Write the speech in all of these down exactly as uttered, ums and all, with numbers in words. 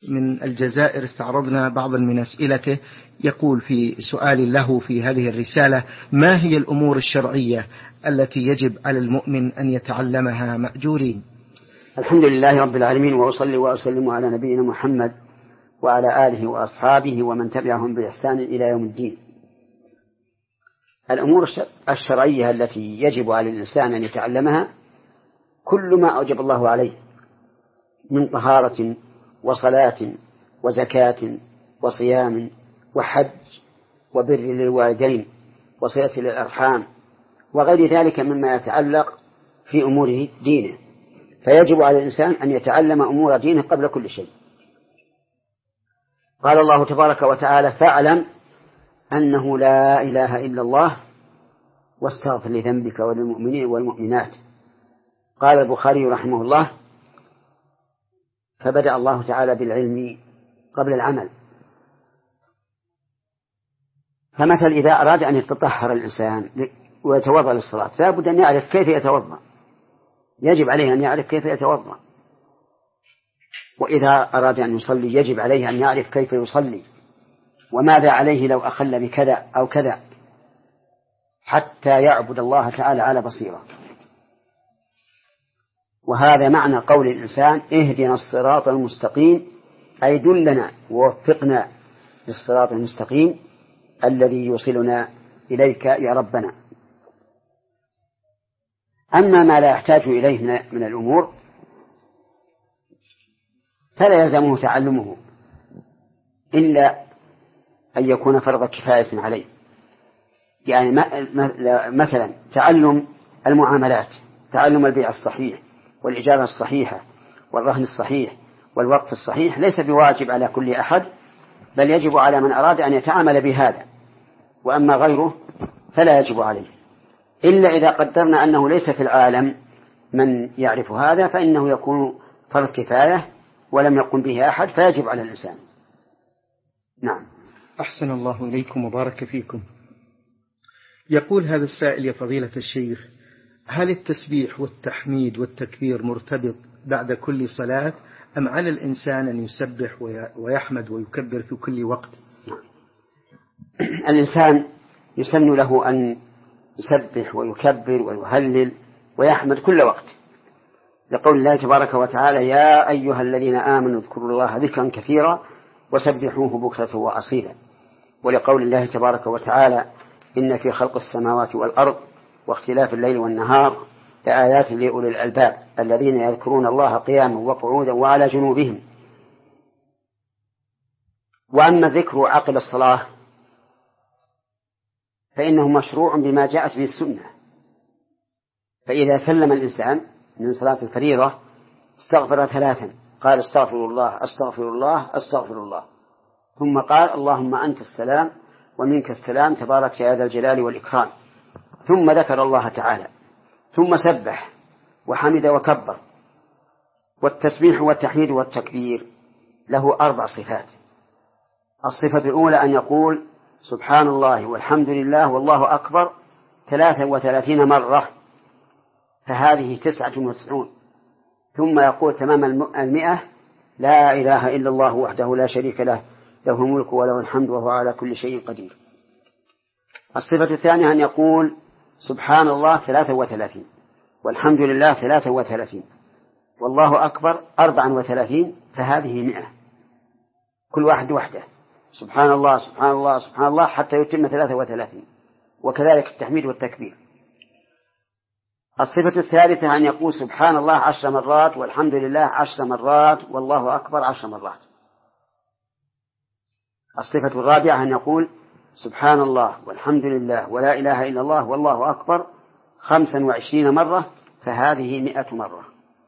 من الجزائر استعرضنا بعضا من أسئلته. يقول في سؤال له في هذه الرسالة: ما هي الأمور الشرعية التي يجب على المؤمن أن يتعلمها مأجورين؟ الحمد لله رب العالمين، وأصلي وأسلم على نبينا محمد وعلى آله وأصحابه ومن تبعهم بإحسان إلى يوم الدين. الأمور الشرعية التي يجب على الإنسان أن يتعلمها كل ما أوجب الله عليه من طهارة وصلاة وزكاة وصيام وحج وبر للوالدين وصلة للأرحام وغير ذلك مما يتعلق في أمور دينه، فيجب على الإنسان أن يتعلم أمور دينه قبل كل شيء. قال الله تبارك وتعالى: فاعلم أنه لا إله إلا الله واستغفر لذنبك وللمؤمنين والمؤمنات. قال البخاري رحمه الله: فبدأ الله تعالى بالعلم قبل العمل. فمثل إذا أراد أن يتطهر الإنسان ويتوضأ للصلاة لا بد أن يعرف كيف يتوضأ، يجب عليه أن يعرف كيف يتوضأ. وإذا أراد أن يصلي يجب عليه أن يعرف كيف يصلي وماذا عليه لو أخل بكذا أو كذا، حتى يعبد الله تعالى على بصيرة. وهذا معنى قول الإنسان: اهدنا الصراط المستقيم، أي دلنا ووفقنا للصراط المستقيم الذي يوصلنا إليك يا ربنا. أما ما لا يحتاج إليه من الأمور فلا يلزمه تعلمه إلا أن يكون فرض كفاية عليه. يعني مثلا تعلم المعاملات، تعلم البيع الصحيح والإجارة الصحيحة والرهن الصحيح والوقف الصحيح ليس بواجب على كل أحد، بل يجب على من أراد أن يتعامل بهذا، وأما غيره فلا يجب عليه، إلا إذا قدرنا أنه ليس في العالم من يعرف هذا فإنه يكون فرض كفاية ولم يقم به أحد فيجب على الإنسان. نعم. أحسن الله إليكم وبارك فيكم. يقول هذا السائل: يا فضيلة الشيخ، هل التسبيح والتحميد والتكبير مرتبط بعد كل صلاة، أم على الإنسان أن يسبح ويحمد ويكبر في كل وقت؟ الإنسان يسن له أن يسبح ويكبر ويهلل ويحمد كل وقت، لقول الله تبارك وتعالى: يا أيها الذين آمنوا اذكروا الله ذكرا كثيرا وسبحوه بكرة وأصيلا. ولقول الله تبارك وتعالى: إن في خلق السماوات والأرض واختلاف الليل والنهار لآيات لأولي الألباب الذين يذكرون الله قياما وقعودا وعلى جنوبهم. وأما الذكر عقب الصلاة فإنه مشروع بما جاءت به السنة. فإذا سلم الإنسان من صلاة الفريضة استغفر ثلاثا، قال: استغفر الله استغفر الله استغفر الله، ثم قال: اللهم أنت السلام ومنك السلام تبارك يا ذا الجلال والإكرام، ثم ذكر الله تعالى، ثم سبح وحمد وكبر. والتسبيح والتحميد والتكبير له أربع صفات. الصفة الأولى أن يقول: سبحان الله والحمد لله والله أكبر ثلاثا وثلاثين مرة، فهذه تسعة وتسعون. ثم يقول تمام المئة: لا إله إلا الله وحده لا شريك له، له الملك وله الحمد وهو على كل شيء قدير. الصفة الثانية أن يقول: سبحان الله ثلاثا وثلاثين والحمد لله ثلاثا وثلاثين والله أكبر أربعا وثلاثين، فهذه مئة، كل واحد وحده، سبحان الله سبحان الله سبحان الله حتى يتم ثلاثا وثلاثين. وكذلك التحميد والتكبير. الصفة الثالثة أن يقول: سبحان الله عشر مرات والحمد لله عشر مرات والله أكبر عشر مرات. الصفة الرابعة أن يقول: سبحان الله والحمد لله ولا إله إلا الله والله أكبر خمسا وعشرين مرة، فهذه مئة مرة.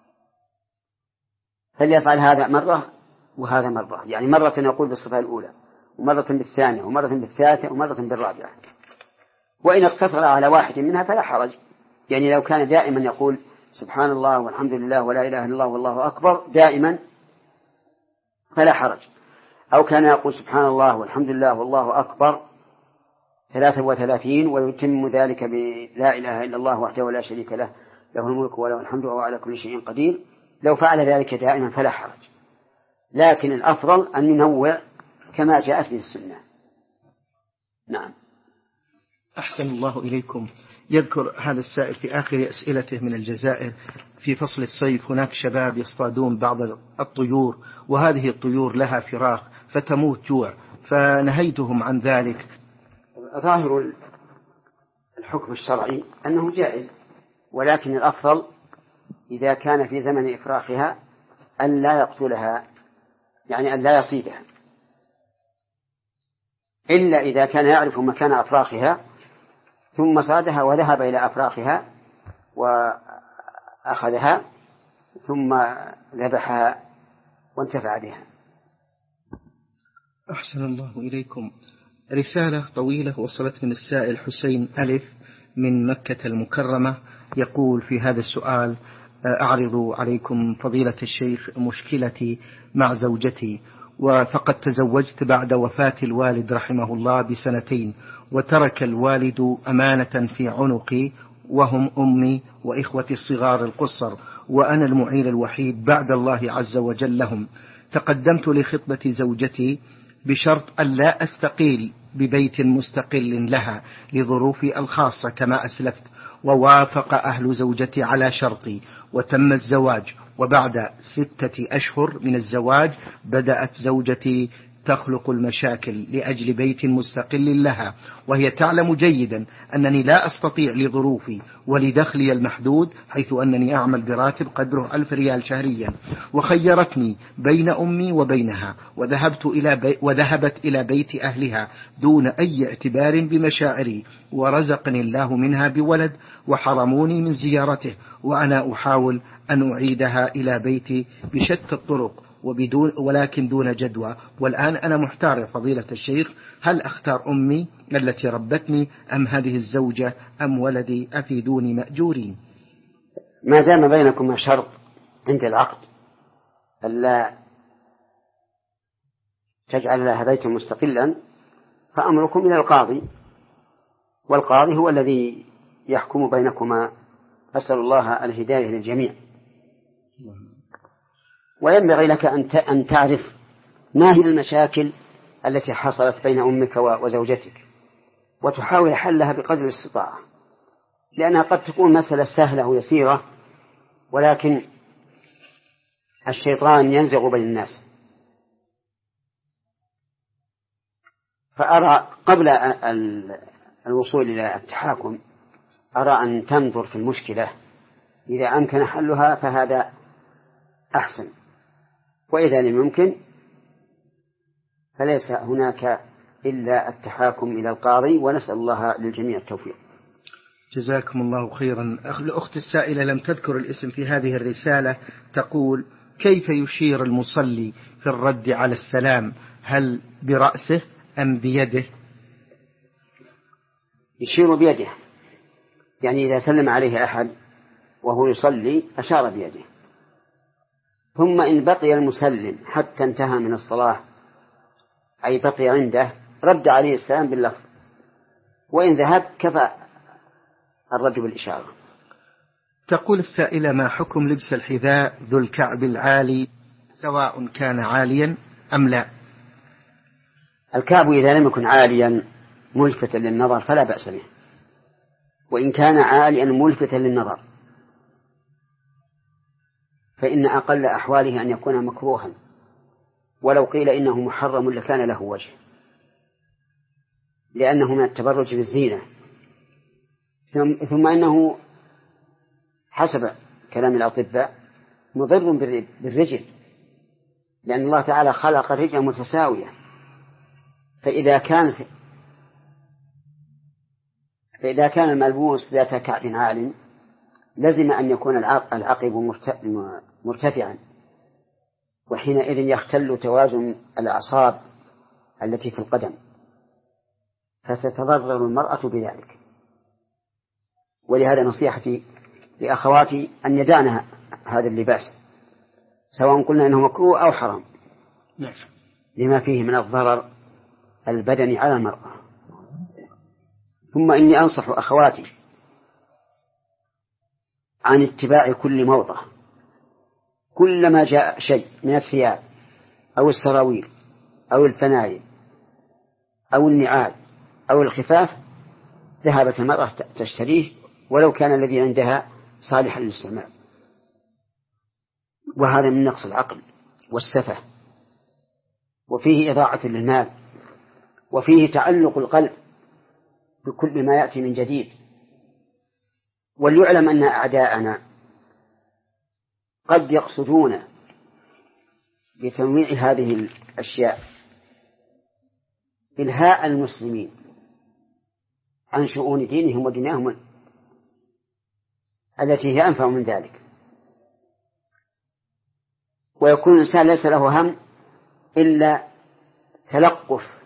فليفعل هذا مرة وهذا مرة، يعني مرة يقول بالصفة الأولى ومرة بالثانية ومرة بالثالثة ومرة بالرابعة. وإن اقتصر على واحد منها فلا حرج، يعني لو كان دائما يقول سبحان الله والحمد لله ولا إله إلا الله والله أكبر دائما فلا حرج، أو كان يقول سبحان الله والحمد لله والله أكبر ثلاثة وثلاثين ويتم ذلك بلا إله إلا الله وحده لا شريك له، له الملك وله الحمد وهو على كل شيء قدير، لو فعل ذلك دائما فلا حرج. لكن الأفضل أن ننوع كما جاءت به السنة. نعم. أحسن الله إليكم. يذكر هذا السائل في آخر أسئلته من الجزائر: في فصل الصيف هناك شباب يصطادون بعض الطيور، وهذه الطيور لها فراخ فتموت جوع، فنهيتهم عن ذلك. ظاهر الحكم الشرعي أنه جائز، ولكن الأفضل إذا كان في زمن إفراخها أن لا يقتلها، يعني أن لا يصيدها، إلا إذا كان يعرف مكان أفراخها ثم صادها وذهب إلى أفراخها وأخذها ثم ذبحها وانتفع بها. أحسن الله إليكم. رسالة طويلة وصلت من السائل حسين ألف من مكة المكرمة، يقول في هذا السؤال: أعرض عليكم فضيلة الشيخ مشكلتي مع زوجتي، وفقد تزوجت بعد وفاة الوالد رحمه الله بسنتين، وترك الوالد أمانة في عنقي وهم أمي وإخوتي الصغار القصر، وأنا المعين الوحيد بعد الله عز وجل لهم. تقدمت لخطبة زوجتي بشرط أن لا أستقيل ببيت مستقل لها لظروفي الخاصة كما أسلفت، ووافق أهل زوجتي على شرطي وتم الزواج. وبعد ستة أشهر من الزواج بدأت زوجتي تخلق المشاكل لأجل بيت مستقل لها، وهي تعلم جيدا أنني لا أستطيع لظروفي ولدخلي المحدود، حيث أنني أعمل براتب قدره ألف ريال شهريا، وخيرتني بين أمي وبينها، وذهبت إلى بي وذهبت إلى بيت أهلها دون أي اعتبار بمشاعري، ورزقني الله منها بولد وحرموني من زيارته، وأنا أحاول أن أعيدها إلى بيتي بشتى الطرق وبدون ولكن دون جدوى. والآن أنا محتار يا فضيلة الشيخ، هل أختار أمي التي ربتني أم هذه الزوجة أم ولدي؟ أفيدوني مأجورين. ما دام بينكم شرط عند العقد ألا تجعل لها بيتا مستقلا فأمركم إلى القاضي، والقاضي هو الذي يحكم بينكما. أسأل الله الهداية للجميع. وينبغي لك أن تعرف ما هي المشاكل التي حصلت بين أمك وزوجتك وتحاول حلها بقدر الاستطاعة، لأنها قد تكون مسألة سهلة ويسيرة، ولكن الشيطان ينزغ بين الناس. فأرى قبل الوصول إلى التحاكم أرى أن تنظر في المشكلة، إذا أمكن حلها فهذا أحسن، وإذا لم يمكن فليس هناك إلا التحاكم إلى القاضي، ونسأل الله للجميع التوفيق. جزاكم الله خيرا. الأخت السائلة لم تذكر الاسم في هذه الرسالة، تقول: كيف يشير المصلي في الرد على السلام؟ هل برأسه أم بيده؟ يشير بيده، يعني إذا سلم عليه أحد وهو يصلي أشار بيده، ثم إن بقي المسلم حتى انتهى من الصلاة أي بقي عنده رد عليه السلام باللفظ، وإن ذهب كفى الرد بالإشارة. تقول السائلة: ما حكم لبس الحذاء ذو الكعب العالي سواء كان عاليا أم لا؟ الكعب إذا لم يكن عاليا ملفتا للنظر فلا بأس به، وإن كان عاليا ملفتا للنظر فإن أقل أحواله أن يكون مكروها، ولو قيل إنه محرم لكان له وجه، لأنه من التبرج بالزينة. ثم إنه حسب كلام الأطباء مضر بالرجل، لأن الله تعالى خلق الرجل متساوية، فإذا كان فإذا كان الملبوس ذات كعب عال لزم أن يكون العقب مرتفعا، وحينئذ يختل توازن الأعصاب التي في القدم، فتتضرر المرأة بذلك. ولهذا نصيحتي لأخواتي أن يدعن هذا اللباس، سواء قلنا إنه مكروه أو حرام، لما فيه من الضرر البدني على المرأة. ثم إني أنصح أخواتي عن اتباع كل موضة، كلما جاء شيء من الثياب أو السراويل أو الفنايل أو النعال أو الخفاف ذهبت المرأة تشتريه ولو كان الذي عندها صالحا للاستعمال. وهذا من نقص العقل والسفه، وفيه إضاعة للمال، وفيه تعلق القلب بكل ما يأتي من جديد. وليعلم أن أعداءنا قد يقصدون بتنويع هذه الأشياء إلهاء المسلمين عن شؤون دينهم ودنياهم التي هي أنفع من ذلك، ويكون الإنسان ليس له هم إلا تلقف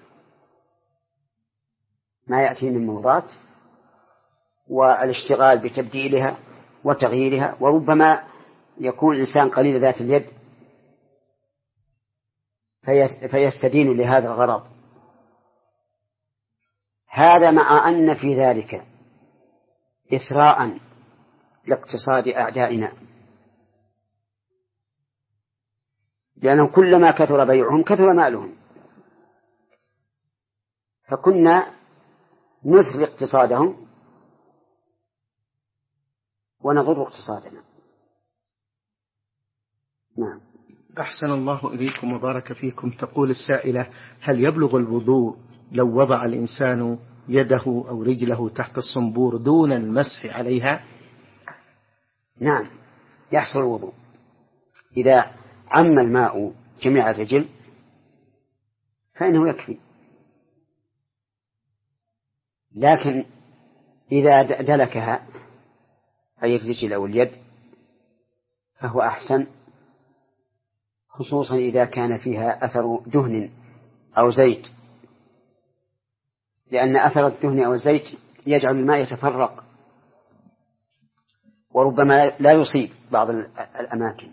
ما يأتي من موضات والاشتغال بتبديلها وتغييرها، وربما يكون الإنسان قليل ذات اليد فيستدين لهذا الغرض. هذا مع أن في ذلك إثراء لاقتصاد أعدائنا، لأنهم كلما كثر بيعهم كثر مالهم، فكنا نثري اقتصادهم ونضر اقتصادنا. نعم. أحسن الله إليكم وبارك فيكم. تقول السائلة: هل يبلغ الوضوء لو وضع الإنسان يده أو رجله تحت الصنبور دون المسح عليها؟ نعم، يحصل الوضوء إذا عم الماء جميع الرجل فإنه يكفي، لكن إذا دلكها أي الرجل أو اليد فهو أحسن، خصوصا إذا كان فيها أثر دهن أو زيت، لأن أثر الدهن أو الزيت يجعل الماء يتفرق وربما لا يصيب بعض الأماكن.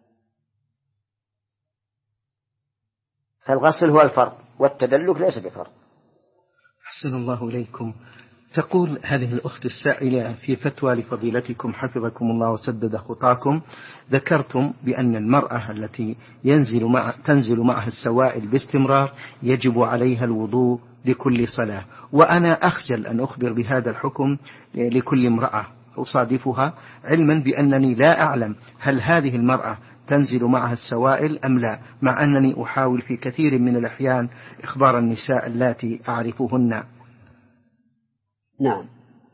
فالغسل هو الفرض والتدلك ليس بفرض. أحسن الله إليكم. تقول هذه الأخت السائلة: في فتوى لفضيلتكم حفظكم الله وسدد خطاكم، ذكرتم بأن المرأة التي ينزل مع تنزل معها السوائل باستمرار يجب عليها الوضوء لكل صلاة، وأنا أخجل أن أخبر بهذا الحكم لكل امرأة أصادفها، علما بأنني لا أعلم هل هذه المرأة تنزل معها السوائل أم لا، مع أنني أحاول في كثير من الأحيان إخبار النساء اللاتي أعرفهن. نعم،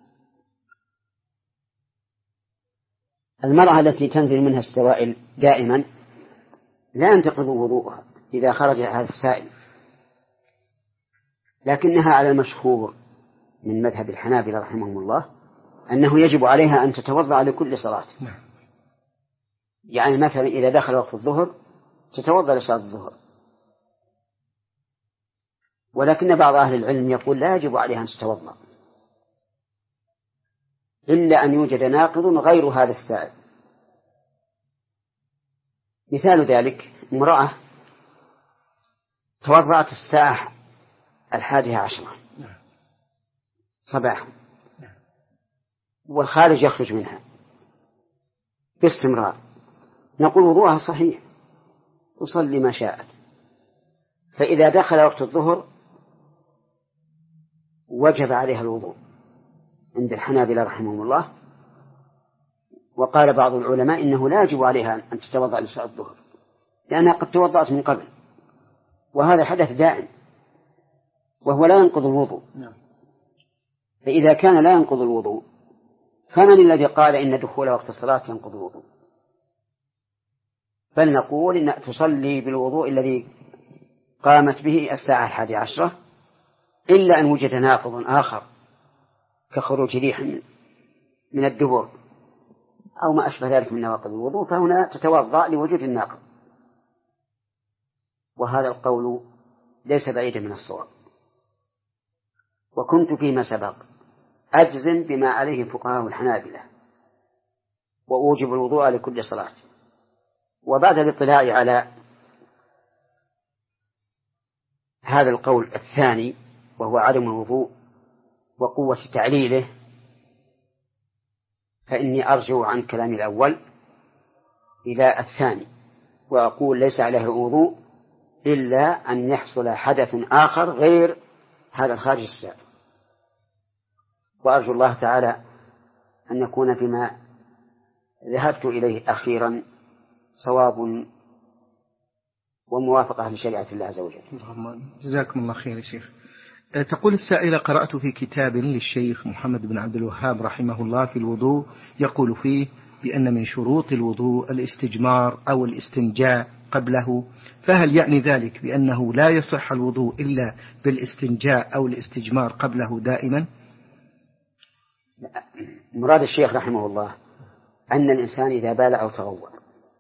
المرأة التي تنزل منها السوائل دائما لا ينتقض وضوءها إذا خرج هذا السائل، لكنها على المشهور من مذهب الحنابلة رحمهم الله أنه يجب عليها أن تتوضأ لكل صلاة. يعني مثلا إذا دخل وقت الظهر تتوضأ لصلاة الظهر، ولكن بعض أهل العلم يقول لا يجب عليها أن تتوضأ إلا أن يوجد ناقض غير هذا السائل. مثال ذلك امرأة توضأت الساعة الحادية عشرة صباحا والخارج يخرج منها باستمرار، نقول وضوءها صحيح تصلي ما شاءت. فإذا دخل وقت الظهر وجب عليها الوضوء عند الحنابلة رحمهم الله، وقال بعض العلماء إنه لا يجب عليها أن تتوضأ لصلاة الظهر لأنها قد توضأت من قبل، وهذا حدث دائم وهو لا ينقض الوضوء. فإذا كان لا ينقض الوضوء فمن الذي قال إن دخول وقت الصلاة ينقض الوضوء؟ بل نقول إن تصلي بالوضوء الذي قامت به الساعة الحادية عشرة إلا أن وجد ناقض آخر كخروج ريح من الدبر أو ما أشبه ذلك من نواقض الوضوء، فهنا تتوضأ لوجود الناقض، وهذا القول ليس بعيدا من الصواب. وكنت فيما سبق أجزم بما عليه فقهاء الحنابلة وأوجب الوضوء لكل صلاة. وبعد الاطلاع على هذا القول الثاني وهو عدم الوضوء وقوة تعليله، فإني أرجع عن كلامي الأول إلى الثاني وأقول ليس عليه وضوء إلا أن يحصل حدث آخر غير هذا الخارج السابق. وأرجو الله تعالى أن يكون فيما ذهبت إليه أخيرا صواب وموافقة لشريعة الله عز وجل. جزاكم الله خير يا شيخ. تقول السائلة: قرأت في كتاب للشيخ محمد بن عبد الوهاب رحمه الله في الوضوء يقول فيه بأن من شروط الوضوء الاستجمار أو الاستنجاء قبله، فهل يعني ذلك بأنه لا يصح الوضوء إلا بالاستنجاء أو الاستجمار قبله دائما؟ مراد الشيخ رحمه الله أن الإنسان إذا بال أو تغوط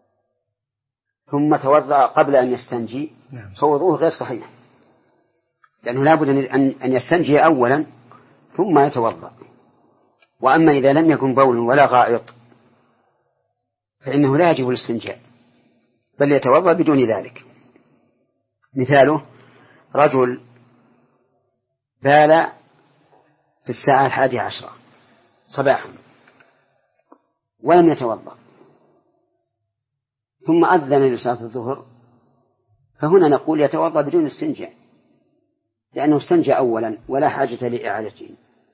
ثم توضأ قبل أن يستنجي فوضوءه غير صحيح، لأنه لا بد أن يستنجي أولا ثم يتوضأ. وأما إذا لم يكن بول ولا غائط فإنه لا يجب الاستنجاء بل يتوضأ بدون ذلك. مثاله: رجل بال في الساعة الحادية عشرة صباحا ولم يتوضأ ثم أذن لصلاة الظهر، فهنا نقول يتوضأ بدون استنجاء لأنه استنجى أولا ولا حاجة لإعادته.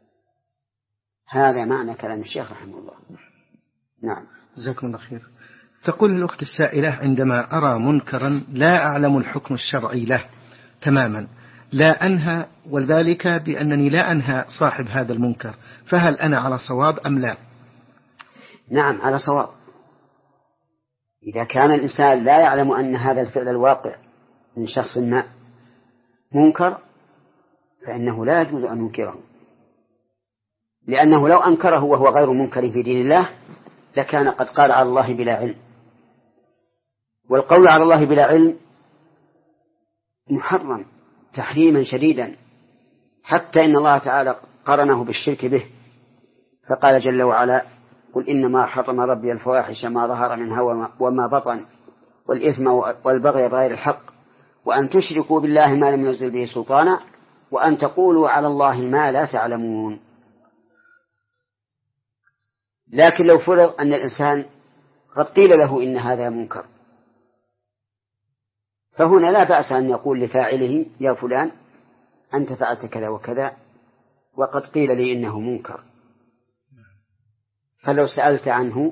هذا معنى كلام الشيخ رحمه الله. نعم. جزاكم الله خير. تقول الأخت السائلة: عندما أرى منكرا لا أعلم الحكم الشرعي له تماما لا أنهى، وذلك بأنني لا أنهى صاحب هذا المنكر، فهل أنا على صواب أم لا؟ نعم على صواب. إذا كان الإنسان لا يعلم أن هذا الفعل الواقع من شخص ما منكر فإنه لا يجوز أن ينكره، لأنه لو أنكره وهو غير منكر في دين الله لكان قد قال على الله بلا علم، والقول على الله بلا علم محرم تحريما شديدا، حتى إن الله تعالى قرنه بالشرك به فقال جل وعلا: قل إنما حرم ربي الفواحش ما ظهر منها وما بطن والإثم والبغي بغير الحق وأن تشركوا بالله ما لم ينزل به سلطانا وأن تقولوا على الله ما لا تعلمون. لكن لو فرض أن الإنسان قد قيل له إن هذا منكر فهنا لا بأس أن يقول لفاعله: يا فلان أنت فعلت كذا وكذا وقد قيل لي إنه منكر، فلو سألت عنه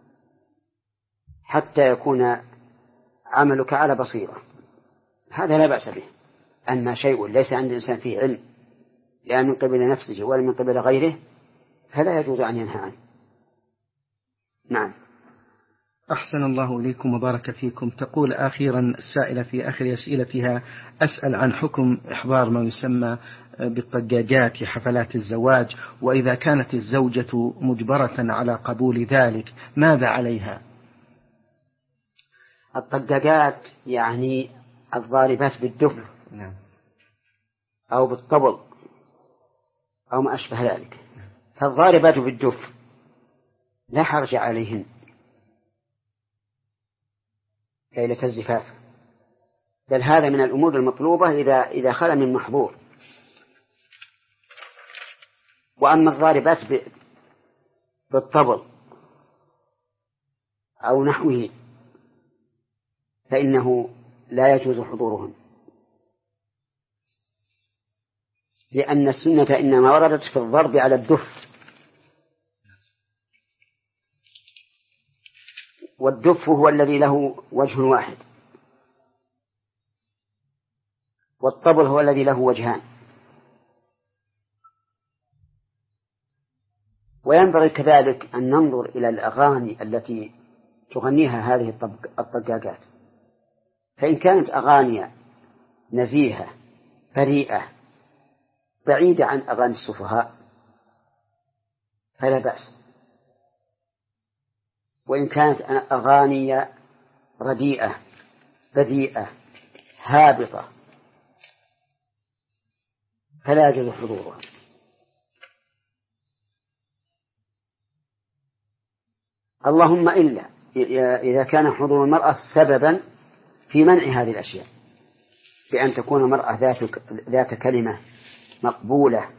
حتى يكون عملك على بصيرة هذا لا بأس به. أما شيء ليس عند الإنسان فيه علم لا من قبل نفسه ولا من قبل غيره فلا يجوز أن ينهى عنه. نعم. أحسن الله إليكم وبارك فيكم. تقول أخيرا السائلة في آخر أسئلتها: أسأل عن حكم إحضار ما يسمى بالطقاقات في حفلات الزواج، وإذا كانت الزوجة مجبرة على قبول ذلك ماذا عليها؟ الطقاقات يعني الضاربات بالدف أو بالطبل أو ما أشبه ذلك، فالضاربات بالدف لا حرج عليهن ليلة الزفاف، بل هذا من الأمور المطلوبة إذا إذا خلا من محظور. وأما الضاربات بالطبل أو نحوه فإنه لا يجوز حضورهن، لأن السنة إنما وردت في الضرب على الدف، والدف هو الذي له وجه واحد، والطبل هو الذي له وجهان. وينبغي كذلك أن ننظر إلى الأغاني التي تغنيها هذه الطقاقات، فإن كانت أغاني نزيهة بريئة بعيدة عن أغاني السفهاء فلا بأس، وإن كانت أغاني رديئة بذيئة هابطة فلا يجوز حضورها. اللهم إلا إذا كان حضور المرأة سببا في منع هذه الأشياء، بأن تكون المرأة ذات ذات كلمة مقبولة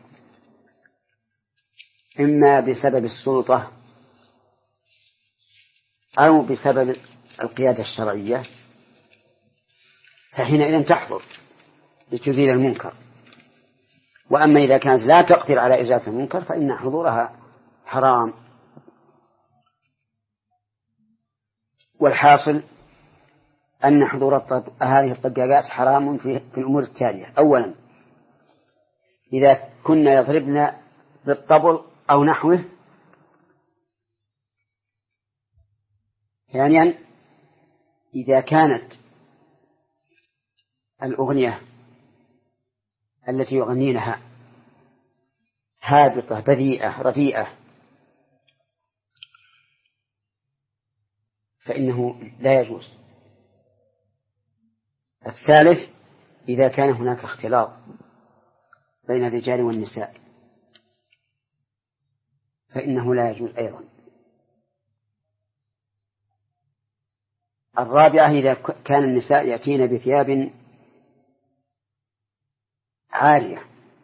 إما بسبب السلطة أو بسبب القيادة الشرعية، فحينئذ تحضر لتزيل المنكر. وأما إذا كانت لا تقدر على إزالة المنكر فإن حضورها حرام. والحاصل أن حضور هذه الطقاقات حرام في الأمور التالية: أولا، إذا كنا يضربن بالطبل أو نحوه. ثانيا، إذا كانت الأغنية التي يغنينها هابطة بذيئة رديئة فإنه لا يجوز. الثالث، إذا كان هناك اختلاط بين الرجال والنساء فإنه لا يجوز أيضا. الرابعة، إذا كان النساء يأتين بثياب عارية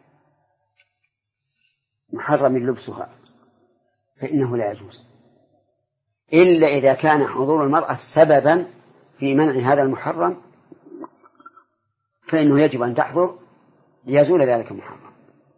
محرم لبسها فإنه لا يجوز، إلا إذا كان حضور المرأة سببا في منع هذا المحرم فإنه يجب أن تحضر ليزول ذلك المحرم.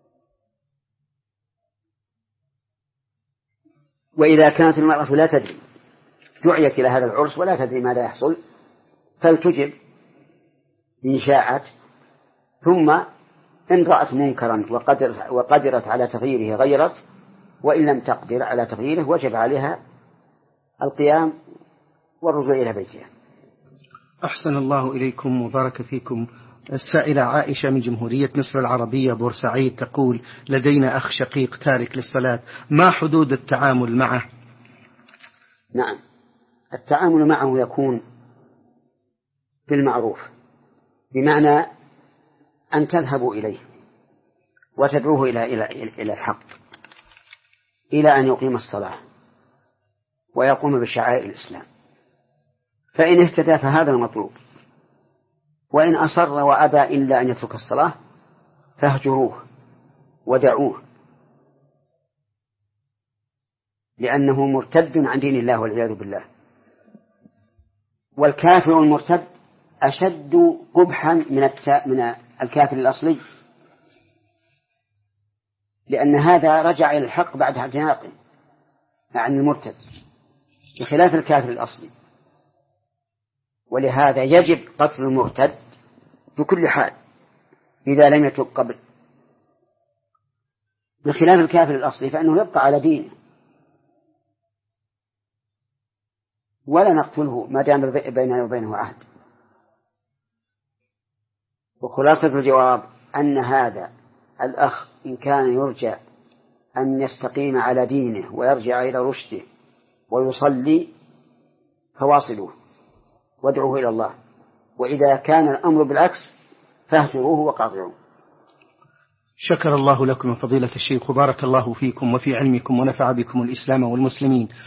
وإذا كانت المرأة لا تدري، دعيت إلى هذا العرس ولا تدري ماذا يحصل، فلتجب إن شاءت، ثم إن رأت منكرا وقدر وقدرت على تغييره غيرت، وإن لم تقدر على تغييره وجب عليها القيام والرجوع إلى بيتها. أحسن الله إليكم وبارك فيكم. السائلة عائشة من جمهورية مصر العربية بورسعيد تقول: لدينا أخ شقيق تارك للصلاة، ما حدود التعامل معه؟ نعم، التعامل معه يكون بالمعروف، بمعنى أن تذهبوا إليه وتدعوه إلى إلى إلى الحق، إلى أن يقيم الصلاة ويقوم بشعائر الإسلام، فإن اهتدى فهذا المطلوب، وإن أصر وأبى إلا أن يترك الصلاة فاهجروه ودعوه، لأنه مرتد عن دين الله والعياذ بالله. والكافر المرتد أشد قبحا من من الكافر الأصلي، لأن هذا رجع إلى الحق بعد اعتناقه عن المرتد بخلاف الكافر الأصلي. ولهذا يجب قتل المرتد بكل حال إذا لم يتب قبل، بخلاف الكافر الأصلي فإنه يبقى على دينه ولا نقتله ما دام بيننا وبينه عهد. وخلاصة الجواب أن هذا الأخ إن كان يرجى أن يستقيم على دينه ويرجع إلى رشده ويصلي فواصلوه وادعوه إلى الله، وإذا كان الأمر بالعكس فاهجروه وقاطعوه. شكر الله لكم فضيلة الشيخ وبارك الله فيكم وفي علمكم ونفع بكم الإسلام والمسلمين.